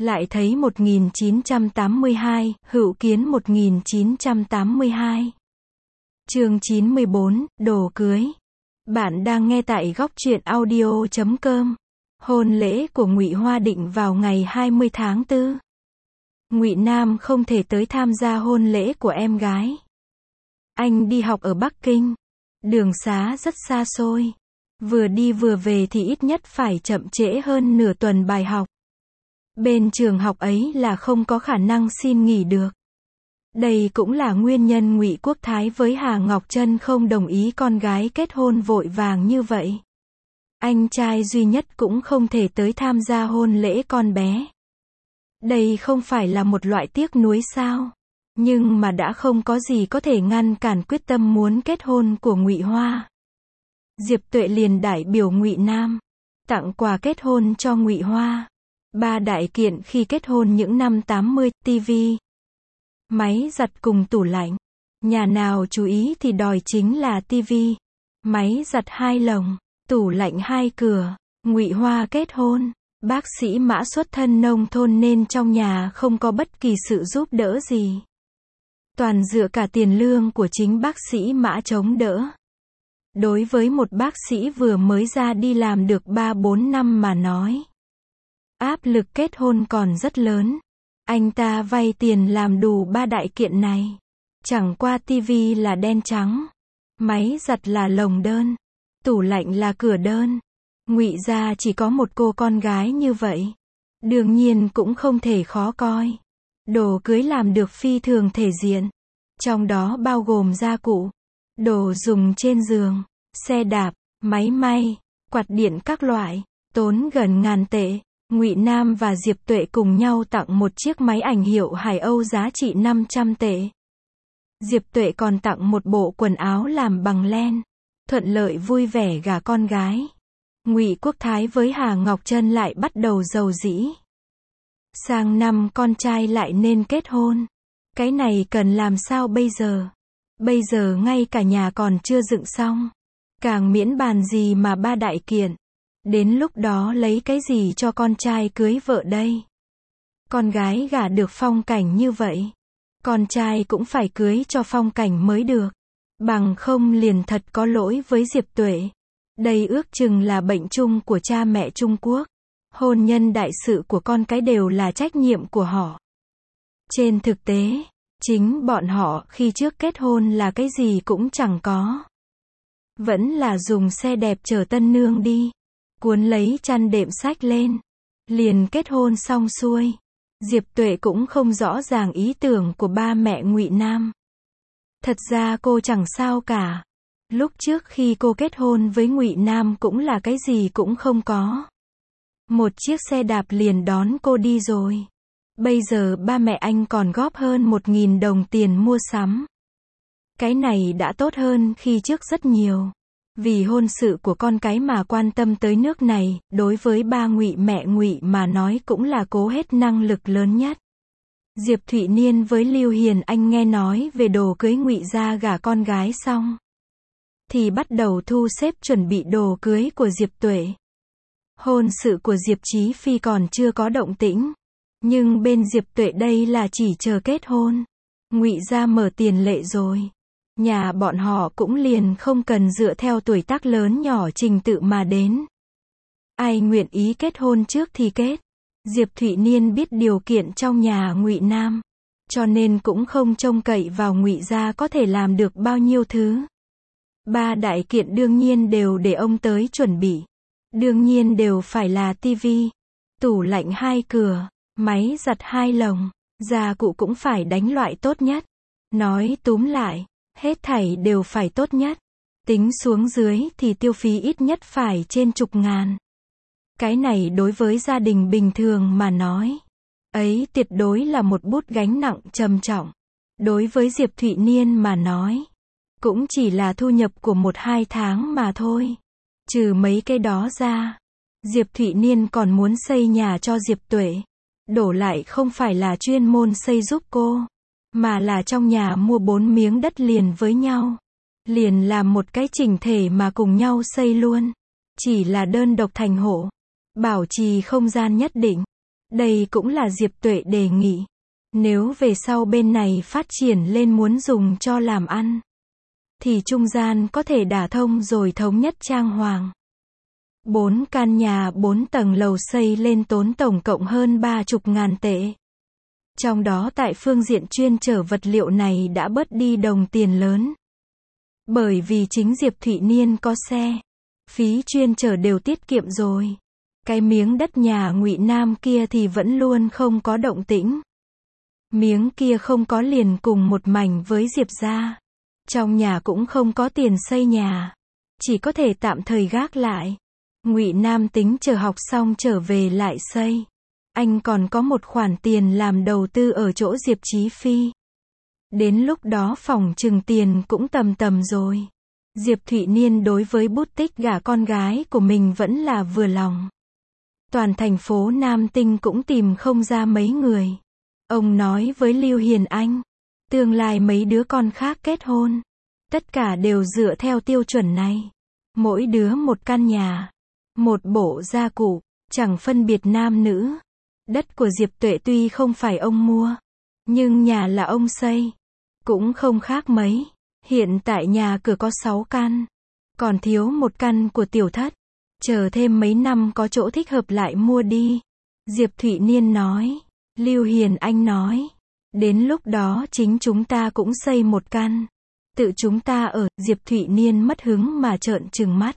Lại thấy 1982, Hữu Kiến 1982. Chương 94, đồ cưới. Bạn đang nghe tại góc truyện audio.com. Hôn lễ của Ngụy Hoa định vào ngày 20 tháng 4. Ngụy Nam không thể tới tham gia hôn lễ của em gái. Anh đi học ở Bắc Kinh. Đường xá rất xa xôi. Vừa đi vừa về thì ít nhất phải chậm trễ hơn nửa tuần bài học. Bên trường học ấy là không có khả năng xin nghỉ được. Đây cũng là nguyên nhân Ngụy Quốc Thái với Hà Ngọc Trân không đồng ý con gái kết hôn vội vàng như vậy. Anh trai duy nhất cũng không thể tới tham gia hôn lễ con bé. Đây không phải là một loại tiếc nuối sao? Nhưng mà đã không có gì có thể ngăn cản quyết tâm muốn kết hôn của Ngụy Hoa. Diệp Tuệ liền đại biểu Ngụy Nam, tặng quà kết hôn cho Ngụy Hoa. 3 đại kiện khi kết hôn những năm 80, tivi, máy giặt cùng tủ lạnh. Nhà nào chú ý thì đòi chính là tivi, máy giặt 2 lồng, tủ lạnh 2 cửa. Ngụy Hoa kết hôn, bác sĩ Mã xuất thân nông thôn nên trong nhà không có bất kỳ sự giúp đỡ gì. Toàn dựa cả tiền lương của chính bác sĩ Mã chống đỡ. Đối với một bác sĩ vừa mới ra đi làm được 3-4 năm mà nói, áp lực kết hôn còn rất lớn. Anh ta vay tiền làm đủ 3 đại kiện này. Chẳng qua tivi là đen trắng, máy giặt là lồng đơn, tủ lạnh là cửa đơn. Ngụy gia chỉ có một cô con gái như vậy, đương nhiên cũng không thể khó coi. Đồ cưới làm được phi thường thể diện, trong đó bao gồm gia cụ, đồ dùng trên giường, xe đạp, máy may, quạt điện các loại, tốn gần ngàn tệ. Ngụy Nam và Diệp Tuệ cùng nhau tặng một chiếc máy ảnh hiệu Hải Âu giá trị 500 tệ. Diệp Tuệ còn tặng một bộ quần áo làm bằng len, thuận lợi vui vẻ gả con gái. Ngụy Quốc Thái với Hà Ngọc Trân lại bắt đầu rầu rĩ. Sang năm con trai lại nên kết hôn. Cái này cần làm sao bây giờ? Bây giờ ngay cả nhà còn chưa dựng xong. Càng miễn bàn gì mà 3 đại kiện. Đến lúc đó lấy cái gì cho con trai cưới vợ đây? Con gái gả được Phong Cảnh như vậy, con trai cũng phải cưới cho Phong Cảnh mới được. Bằng không liền thật có lỗi với Diệp Tuệ. Đây ước chừng là bệnh chung của cha mẹ Trung Quốc. Hôn nhân đại sự của con cái đều là trách nhiệm của họ. Trên thực tế, chính bọn họ khi trước kết hôn là cái gì cũng chẳng có. Vẫn là dùng xe đẹp chở tân nương đi, cuốn lấy chăn đệm xách lên, liền kết hôn xong xuôi. Diệp Tuệ cũng không rõ ràng ý tưởng của ba mẹ Ngụy Nam. Thật ra cô chẳng sao cả. Lúc trước khi cô kết hôn với Ngụy Nam cũng là cái gì cũng không có. Một chiếc xe đạp liền đón cô đi rồi. Bây giờ ba mẹ anh còn góp hơn 1.000 đồng tiền mua sắm. Cái này đã tốt hơn khi trước rất nhiều. Vì hôn sự của con cái mà quan tâm tới nước này, đối với ba Ngụy mẹ Ngụy mà nói cũng là cố hết năng lực lớn nhất. Diệp Thụy Niên với Lưu Hiền Anh nghe nói về đồ cưới Ngụy gia gả con gái xong, thì bắt đầu thu xếp chuẩn bị đồ cưới của Diệp Tuệ. Hôn sự của Diệp Chí Phi còn chưa có động tĩnh, nhưng bên Diệp Tuệ đây là chỉ chờ kết hôn. Ngụy gia mở tiền lệ rồi. Nhà bọn họ cũng liền không cần dựa theo tuổi tác lớn nhỏ trình tự mà đến. Ai nguyện ý kết hôn trước thì kết. Diệp Thụy Niên biết điều kiện trong nhà Ngụy Nam, cho nên cũng không trông cậy vào Ngụy gia có thể làm được bao nhiêu thứ. 3 đại kiện đương nhiên đều để ông tới chuẩn bị. Đương nhiên đều phải là tivi, tủ lạnh 2 cửa, máy giặt 2 lồng, gia cụ cũng phải đánh loại tốt nhất. Nói túm lại, hết thảy đều phải tốt nhất. Tính xuống dưới thì tiêu phí ít nhất phải trên chục ngàn. Cái này đối với gia đình bình thường mà nói, ấy tuyệt đối là một bút gánh nặng trầm trọng. Đối với Diệp Thụy Niên mà nói, cũng chỉ là thu nhập của 1-2 tháng mà thôi. Trừ mấy cái đó ra, Diệp Thụy Niên còn muốn xây nhà cho Diệp Tuệ. Đổ lại không phải là chuyên môn xây giúp cô, mà là trong nhà mua 4 miếng đất liền với nhau. Liền làm một cái chỉnh thể mà cùng nhau xây luôn. Chỉ là đơn độc thành hộ, bảo trì không gian nhất định. Đây cũng là Diệp Tuệ đề nghị. Nếu về sau bên này phát triển lên muốn dùng cho làm ăn, thì trung gian có thể đả thông rồi thống nhất trang hoàng. 4 căn nhà 4 tầng lầu xây lên tốn tổng cộng hơn 30.000 tệ. Trong đó tại phương diện chuyên chở vật liệu này đã bớt đi đồng tiền lớn. Bởi vì chính Diệp Thụy Niên có xe, phí chuyên chở đều tiết kiệm rồi. Cái miếng đất nhà Ngụy Nam kia thì vẫn luôn không có động tĩnh. Miếng kia không có liền cùng một mảnh với Diệp gia. Trong nhà cũng không có tiền xây nhà, chỉ có thể tạm thời gác lại. Ngụy Nam tính chờ học xong trở về lại xây. Anh còn có một khoản tiền làm đầu tư ở chỗ Diệp Chí Phi. Đến lúc đó phỏng chừng tiền cũng tầm tầm rồi. Diệp Thụy Niên đối với bút tích gả con gái của mình vẫn là vừa lòng. Toàn thành phố Nam Tinh cũng tìm không ra mấy người. Ông nói với Lưu Hiền Anh, tương lai mấy đứa con khác kết hôn, tất cả đều dựa theo tiêu chuẩn này. Mỗi đứa một căn nhà, một bộ gia cụ, chẳng phân biệt nam nữ. Đất của Diệp Tuệ tuy không phải ông mua, nhưng nhà là ông xây. Cũng không khác mấy. Hiện tại nhà cửa có 6 căn, còn thiếu một căn của tiểu thất. Chờ thêm mấy năm có chỗ thích hợp lại mua đi. Diệp Thụy Niên nói. Lưu Hiền Anh nói. Đến lúc đó chính chúng ta cũng xây một căn. Tự chúng ta ở. Diệp Thụy Niên mất hứng mà trợn trừng mắt.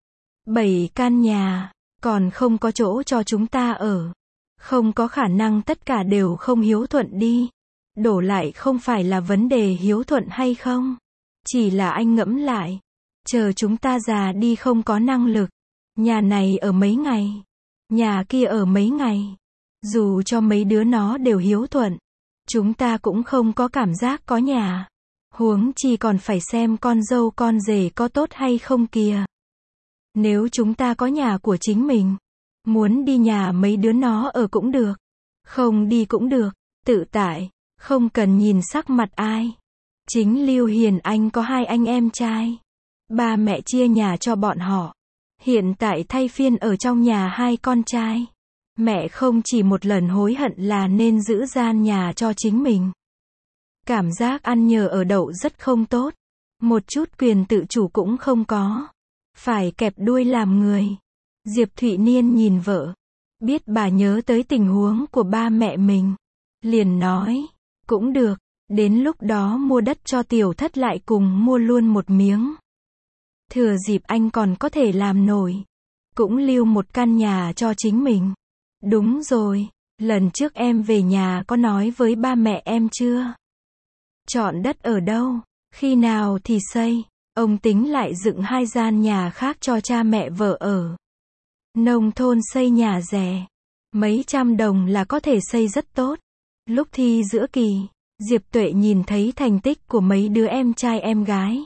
7 căn nhà, còn không có chỗ cho chúng ta ở. Không có khả năng tất cả đều không hiếu thuận đi. Đổ lại không phải là vấn đề hiếu thuận hay không. Chỉ là anh ngẫm lại. Chờ chúng ta già đi không có năng lực. Nhà này ở mấy ngày. Nhà kia ở mấy ngày. Dù cho mấy đứa nó đều hiếu thuận. Chúng ta cũng không có cảm giác có nhà. Huống chi còn phải xem con dâu con rể có tốt hay không kìa. Nếu chúng ta có nhà của chính mình. Muốn đi nhà mấy đứa nó ở cũng được. Không đi cũng được. Tự tại. Không cần nhìn sắc mặt ai. Chính Lưu Hiền Anh có 2 anh em trai. Ba mẹ chia nhà cho bọn họ. Hiện tại thay phiên ở trong nhà 2 con trai. Mẹ không chỉ một lần hối hận là nên giữ gian nhà cho chính mình. Cảm giác ăn nhờ ở đậu rất không tốt. Một chút quyền tự chủ cũng không có. Phải kẹp đuôi làm người. Diệp Thụy Niên nhìn vợ. Biết bà nhớ tới tình huống của ba mẹ mình. Liền nói. Cũng được. Đến lúc đó mua đất cho tiểu thất lại cùng mua luôn một miếng. Thừa dịp anh còn có thể làm nổi. Cũng lưu một căn nhà cho chính mình. Đúng rồi. Lần trước em về nhà có nói với ba mẹ em chưa? Chọn đất ở đâu? Khi nào thì xây? Ông tính lại dựng 2 gian nhà khác cho cha mẹ vợ ở. Nông thôn xây nhà rẻ. Mấy trăm đồng là có thể xây rất tốt. Lúc thi giữa kỳ, Diệp Tuệ nhìn thấy thành tích của mấy đứa em trai em gái.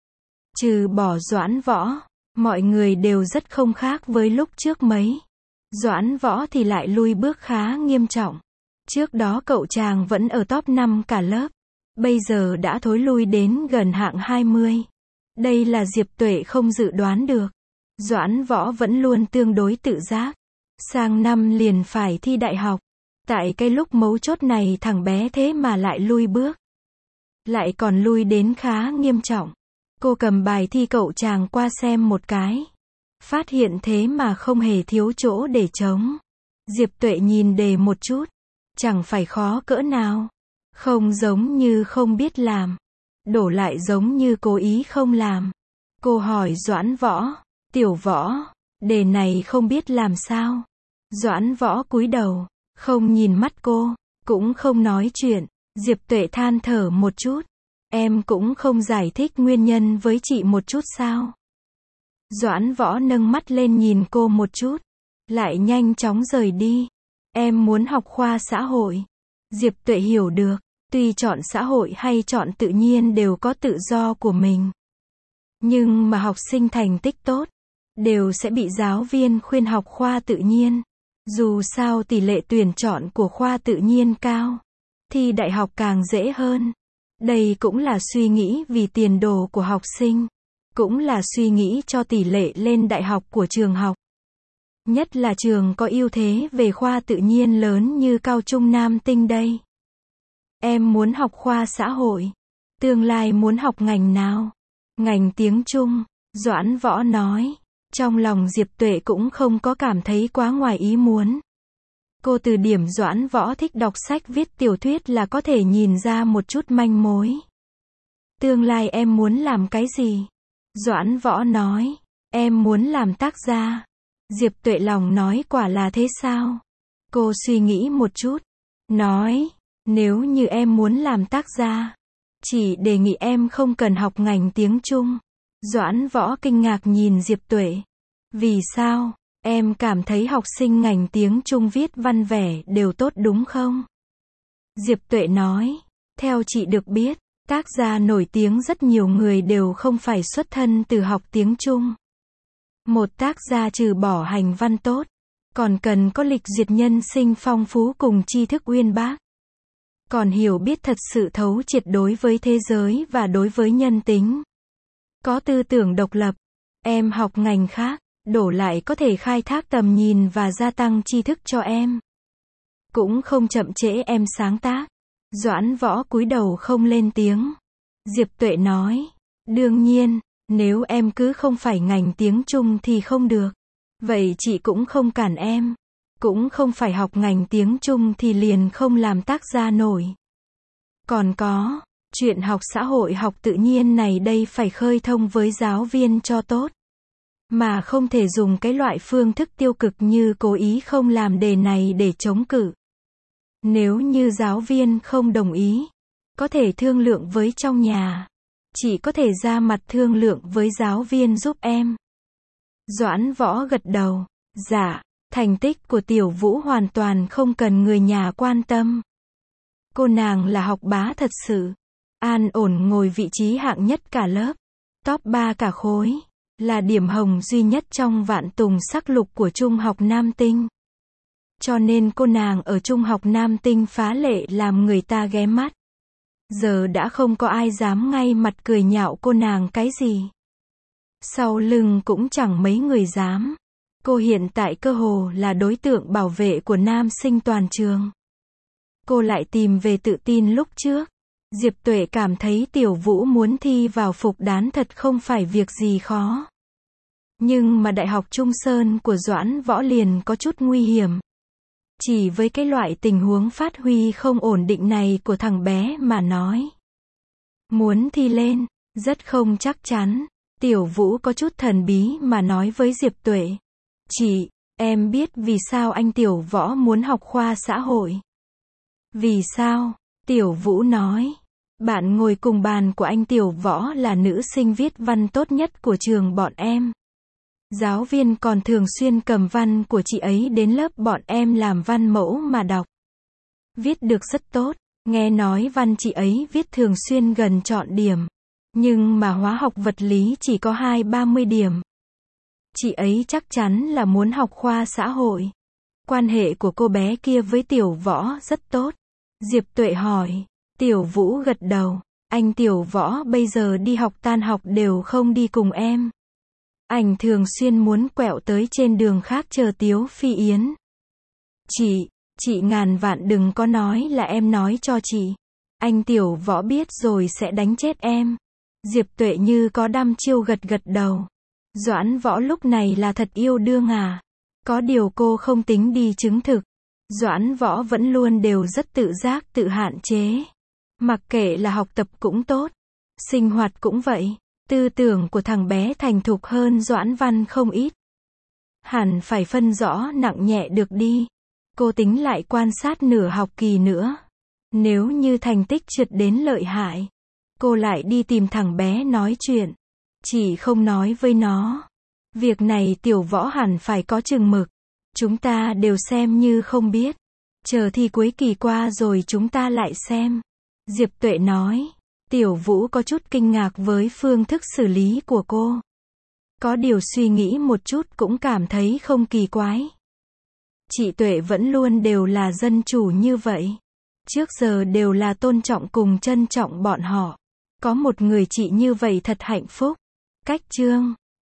Trừ bỏ Doãn Võ, mọi người đều rất không khác với lúc trước mấy. Doãn Võ thì lại lui bước khá nghiêm trọng. Trước đó cậu chàng vẫn ở top 5 cả lớp. Bây giờ đã thối lui đến gần hạng 20. Đây là Diệp Tuệ không dự đoán được. Doãn Võ vẫn luôn tương đối tự giác. Sang năm liền phải thi đại học. Tại cái lúc mấu chốt này thằng bé thế mà lại lui bước. Lại còn lui đến khá nghiêm trọng. Cô cầm bài thi cậu chàng qua xem một cái. Phát hiện thế mà không hề thiếu chỗ để trống. Diệp Tuệ nhìn đề một chút. Chẳng phải khó cỡ nào. Không giống như không biết làm. Đổ lại giống như cố ý không làm. Cô hỏi Doãn Võ. Tiểu Võ, đề này không biết làm sao. Doãn Võ cúi đầu. Không nhìn mắt cô. Cũng không nói chuyện. Diệp Tuệ than thở một chút. Em cũng không giải thích nguyên nhân với chị một chút sao? Doãn Võ nâng mắt lên nhìn cô một chút. Lại nhanh chóng rời đi. Em muốn học khoa xã hội. Diệp Tuệ hiểu được. Tuy chọn xã hội hay chọn tự nhiên đều có tự do của mình. Nhưng mà học sinh thành tích tốt. Đều sẽ bị giáo viên khuyên học khoa tự nhiên. Dù sao tỷ lệ tuyển chọn của khoa tự nhiên cao. Thi đại học càng dễ hơn. Đây cũng là suy nghĩ vì tiền đồ của học sinh. Cũng là suy nghĩ cho tỷ lệ lên đại học của trường học. Nhất là trường có ưu thế về khoa tự nhiên lớn như Cao Trung Nam Tinh đây. Em muốn học khoa xã hội. Tương lai muốn học ngành nào? Ngành tiếng Trung, Doãn Võ nói. Trong lòng Diệp Tuệ cũng không có cảm thấy quá ngoài ý muốn. Cô từ điểm Doãn Võ thích đọc sách viết tiểu thuyết là có thể nhìn ra một chút manh mối. Tương lai em muốn làm cái gì? Doãn Võ nói. Em muốn làm tác gia. Diệp Tuệ lòng nói quả là thế sao? Cô suy nghĩ một chút. Nói. Nếu như em muốn làm tác gia, chỉ đề nghị em không cần học ngành tiếng Trung. Doãn Võ kinh ngạc nhìn Diệp Tuệ. Vì sao? Em cảm thấy học sinh ngành tiếng Trung viết văn vẻ đều tốt đúng không? Diệp Tuệ nói. Theo chị được biết, tác gia nổi tiếng rất nhiều người đều không phải xuất thân từ học tiếng Trung. Một tác gia trừ bỏ hành văn tốt, còn cần có lịch duyệt nhân sinh phong phú cùng tri thức uyên bác. Còn hiểu biết thật sự thấu triệt đối với thế giới và đối với nhân tính. Có tư tưởng độc lập. Em học ngành khác, đổ lại có thể khai thác tầm nhìn và gia tăng tri thức cho em. Cũng không chậm trễ em sáng tác. Doãn Võ cúi đầu không lên tiếng. Diệp Tuệ nói. Đương nhiên, nếu em cứ không phải ngành tiếng Trung thì không được. Vậy chị cũng không cản em. Cũng không phải học ngành tiếng Trung thì liền không làm tác gia nổi. Còn có, chuyện học xã hội học tự nhiên này đây phải khơi thông với giáo viên cho tốt. Mà không thể dùng cái loại phương thức tiêu cực như cố ý không làm đề này để chống cự. Nếu như giáo viên không đồng ý, có thể thương lượng với trong nhà. Chỉ có thể ra mặt thương lượng với giáo viên giúp em. Doãn Võ gật đầu. Dạ. Thành tích của Tiểu Vũ hoàn toàn không cần người nhà quan tâm. Cô nàng là học bá thật sự. An ổn ngồi vị trí hạng nhất cả lớp. Top 3 cả khối. Là điểm hồng duy nhất trong vạn tùng sắc lục của Trung học Nam Tinh. Cho nên cô nàng ở Trung học Nam Tinh phá lệ làm người ta ghé mắt. Giờ đã không có ai dám ngay mặt cười nhạo cô nàng cái gì. Sau lưng cũng chẳng mấy người dám. Cô hiện tại cơ hồ là đối tượng bảo vệ của nam sinh toàn trường. Cô lại tìm về tự tin lúc trước. Diệp Tuệ cảm thấy Tiểu Vũ muốn thi vào phục đán thật không phải việc gì khó. Nhưng mà Đại học Trung Sơn của Doãn Võ liền có chút nguy hiểm. Chỉ với cái loại tình huống phát huy không ổn định này của thằng bé mà nói. Muốn thi lên, rất không chắc chắn. Tiểu Vũ có chút thần bí mà nói với Diệp Tuệ. Chị, em biết vì sao anh Tiểu Võ muốn học khoa xã hội. Vì sao? Tiểu Vũ nói. Bạn ngồi cùng bàn của anh Tiểu Võ là nữ sinh viết văn tốt nhất của trường bọn em. Giáo viên còn thường xuyên cầm văn của chị ấy đến lớp bọn em làm văn mẫu mà đọc. Viết được rất tốt, nghe nói văn chị ấy viết thường xuyên gần trọn điểm. Nhưng mà hóa học vật lý chỉ có 20-30 điểm. Chị ấy chắc chắn là muốn học khoa xã hội. Quan hệ của cô bé kia với Tiểu Võ rất tốt. Diệp Tuệ hỏi. Tiểu Vũ gật đầu. Anh Tiểu Võ bây giờ đi học tan học đều không đi cùng em. Anh thường xuyên muốn quẹo tới trên đường khác chờ Tiếu Phi Yến. Chị ngàn vạn đừng có nói là em nói cho chị. Anh Tiểu Võ biết rồi sẽ đánh chết em. Diệp Tuệ như có đăm chiêu gật gật đầu. Doãn Võ lúc này là thật yêu đương à? Có điều cô không tính đi chứng thực. Doãn Võ vẫn luôn đều rất tự giác tự hạn chế. Mặc kệ là học tập cũng tốt, sinh hoạt cũng vậy. Tư tưởng của thằng bé thành thục hơn Doãn Văn không ít. Hẳn phải phân rõ nặng nhẹ được đi. Cô tính lại quan sát nửa học kỳ nữa. Nếu như thành tích trượt đến lợi hại, cô lại đi tìm thằng bé nói chuyện. Chỉ không nói với nó. Việc này Tiểu Võ hẳn phải có chừng mực. Chúng ta đều xem như không biết. Chờ thi cuối kỳ qua rồi chúng ta lại xem. Diệp Tuệ nói. Tiểu Vũ có chút kinh ngạc với phương thức xử lý của cô. Có điều suy nghĩ một chút cũng cảm thấy không kỳ quái. Chị Tuệ vẫn luôn đều là dân chủ như vậy. Trước giờ đều là tôn trọng cùng trân trọng bọn họ. Có một người chị như vậy thật hạnh phúc. Cách chương